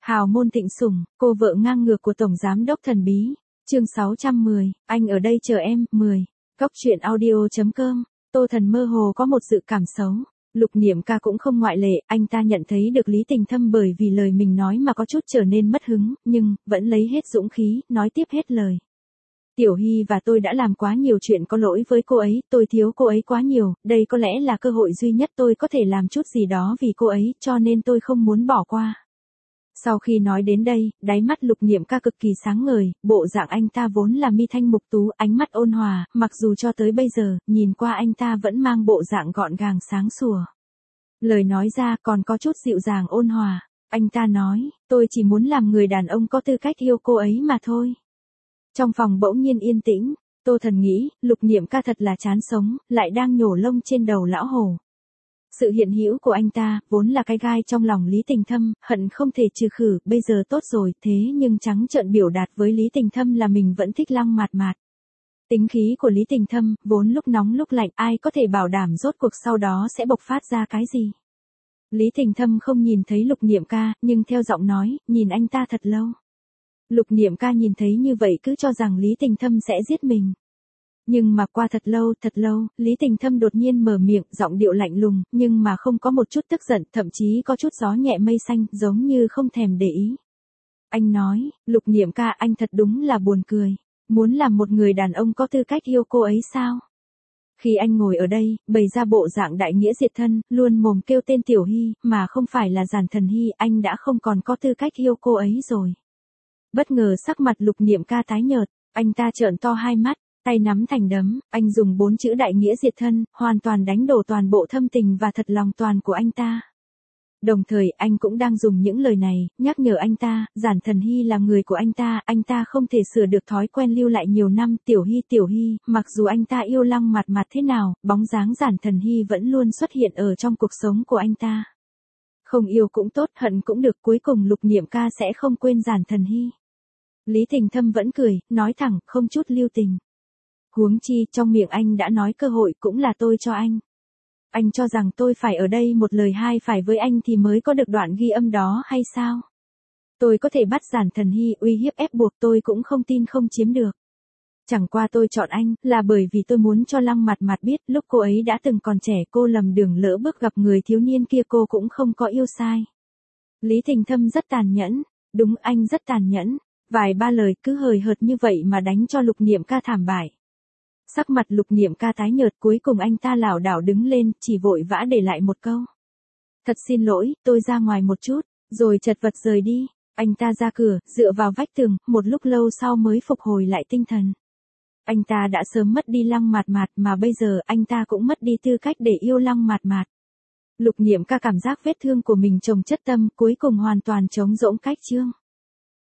Hào môn thịnh sủng, cô vợ ngang ngược của Tổng Giám đốc thần bí. Chương 610, anh ở đây chờ em, 10. Cóc truyện audio.com, Tô Thần mơ hồ có một dự cảm xấu. Lục Niệm Ca cũng không ngoại lệ, anh ta nhận thấy được Lý Tình Thâm bởi vì lời mình nói mà có chút trở nên mất hứng, nhưng, vẫn lấy hết dũng khí, nói tiếp hết lời. Tiểu Hy và tôi đã làm quá nhiều chuyện có lỗi với cô ấy, tôi thiếu cô ấy quá nhiều, đây có lẽ là cơ hội duy nhất tôi có thể làm chút gì đó vì cô ấy, cho nên tôi không muốn bỏ qua. Sau khi nói đến đây, đáy mắt Lục Niệm Ca cực kỳ sáng ngời, bộ dạng anh ta vốn là mi thanh mục tú, ánh mắt ôn hòa, mặc dù cho tới bây giờ, nhìn qua anh ta vẫn mang bộ dạng gọn gàng sáng sủa. Lời nói ra còn có chút dịu dàng ôn hòa, anh ta nói, tôi chỉ muốn làm người đàn ông có tư cách yêu cô ấy mà thôi. Trong phòng bỗng nhiên yên tĩnh, Tô Thần nghĩ, Lục Niệm Ca thật là chán sống, lại đang nhổ lông trên đầu lão hổ. Sự hiện hữu của anh ta, vốn là cái gai trong lòng Lý Tình Thâm, hận không thể trừ khử, bây giờ tốt rồi, thế nhưng trắng trợn biểu đạt với Lý Tình Thâm là mình vẫn thích Lăng Mạt Mạt. Tính khí của Lý Tình Thâm, vốn lúc nóng lúc lạnh, ai có thể bảo đảm rốt cuộc sau đó sẽ bộc phát ra cái gì. Lý Tình Thâm không nhìn thấy Lục Niệm Ca, nhưng theo giọng nói, nhìn anh ta thật lâu. Lục Niệm Ca nhìn thấy như vậy cứ cho rằng Lý Tình Thâm sẽ giết mình. Nhưng mà qua thật lâu, Lý Tình Thâm đột nhiên mở miệng, giọng điệu lạnh lùng, nhưng mà không có một chút tức giận, thậm chí có chút gió nhẹ mây xanh, giống như không thèm để ý. Anh nói, Lục Niệm Ca, anh thật đúng là buồn cười. Muốn làm một người đàn ông có tư cách yêu cô ấy sao? Khi anh ngồi ở đây, bày ra bộ dạng đại nghĩa diệt thân, luôn mồm kêu tên Tiểu Hy, mà không phải là Giản Thần Hy, anh đã không còn có tư cách yêu cô ấy rồi. Bất ngờ sắc mặt Lục Niệm Ca tái nhợt, anh ta trợn to hai mắt. Tay nắm thành đấm, anh dùng 4 chữ đại nghĩa diệt thân, hoàn toàn đánh đổ toàn bộ thâm tình và thật lòng toàn của anh ta. Đồng thời, anh cũng đang dùng những lời này, nhắc nhở anh ta, Giản Thần Hy là người của anh ta không thể sửa được thói quen lưu lại nhiều năm, Tiểu Hy, mặc dù anh ta yêu Lăng Mạt Mạt thế nào, bóng dáng Giản Thần Hy vẫn luôn xuất hiện ở trong cuộc sống của anh ta. Không yêu cũng tốt, hận cũng được, cuối cùng Lục Niệm Ca sẽ không quên Giản Thần Hy. Lý Tình Thâm vẫn cười, nói thẳng, không chút lưu tình. Huống chi, trong miệng anh đã nói cơ hội cũng là tôi cho anh. Anh cho rằng tôi phải ở đây một lời hai phải với anh thì mới có được đoạn ghi âm đó hay sao? Tôi có thể bắt Giản Thần Hy uy hiếp ép buộc, tôi cũng không tin không chiếm được. Chẳng qua tôi chọn anh, là bởi vì tôi muốn cho Lăng Mạt Mạt biết, lúc cô ấy đã từng còn trẻ cô lầm đường lỡ bước gặp người thiếu niên kia cô cũng không có yêu sai. Lý Tình Thâm rất tàn nhẫn, đúng anh rất tàn nhẫn, vài ba lời cứ hời hợt như vậy mà đánh cho Lục Niệm Ca thảm bại. Sắc mặt Lục Niệm Ca tái nhợt, cuối cùng anh ta lảo đảo đứng lên, chỉ vội vã để lại một câu. Thật xin lỗi, tôi ra ngoài một chút, rồi chật vật rời đi. Anh ta ra cửa, dựa vào vách tường, một lúc lâu sau mới phục hồi lại tinh thần. Anh ta đã sớm mất đi Lăng Mạt Mạt mà bây giờ anh ta cũng mất đi tư cách để yêu Lăng Mạt Mạt. Lục Niệm Ca cảm giác vết thương của mình chồng chất tâm, cuối cùng hoàn toàn trống rỗng cách chương.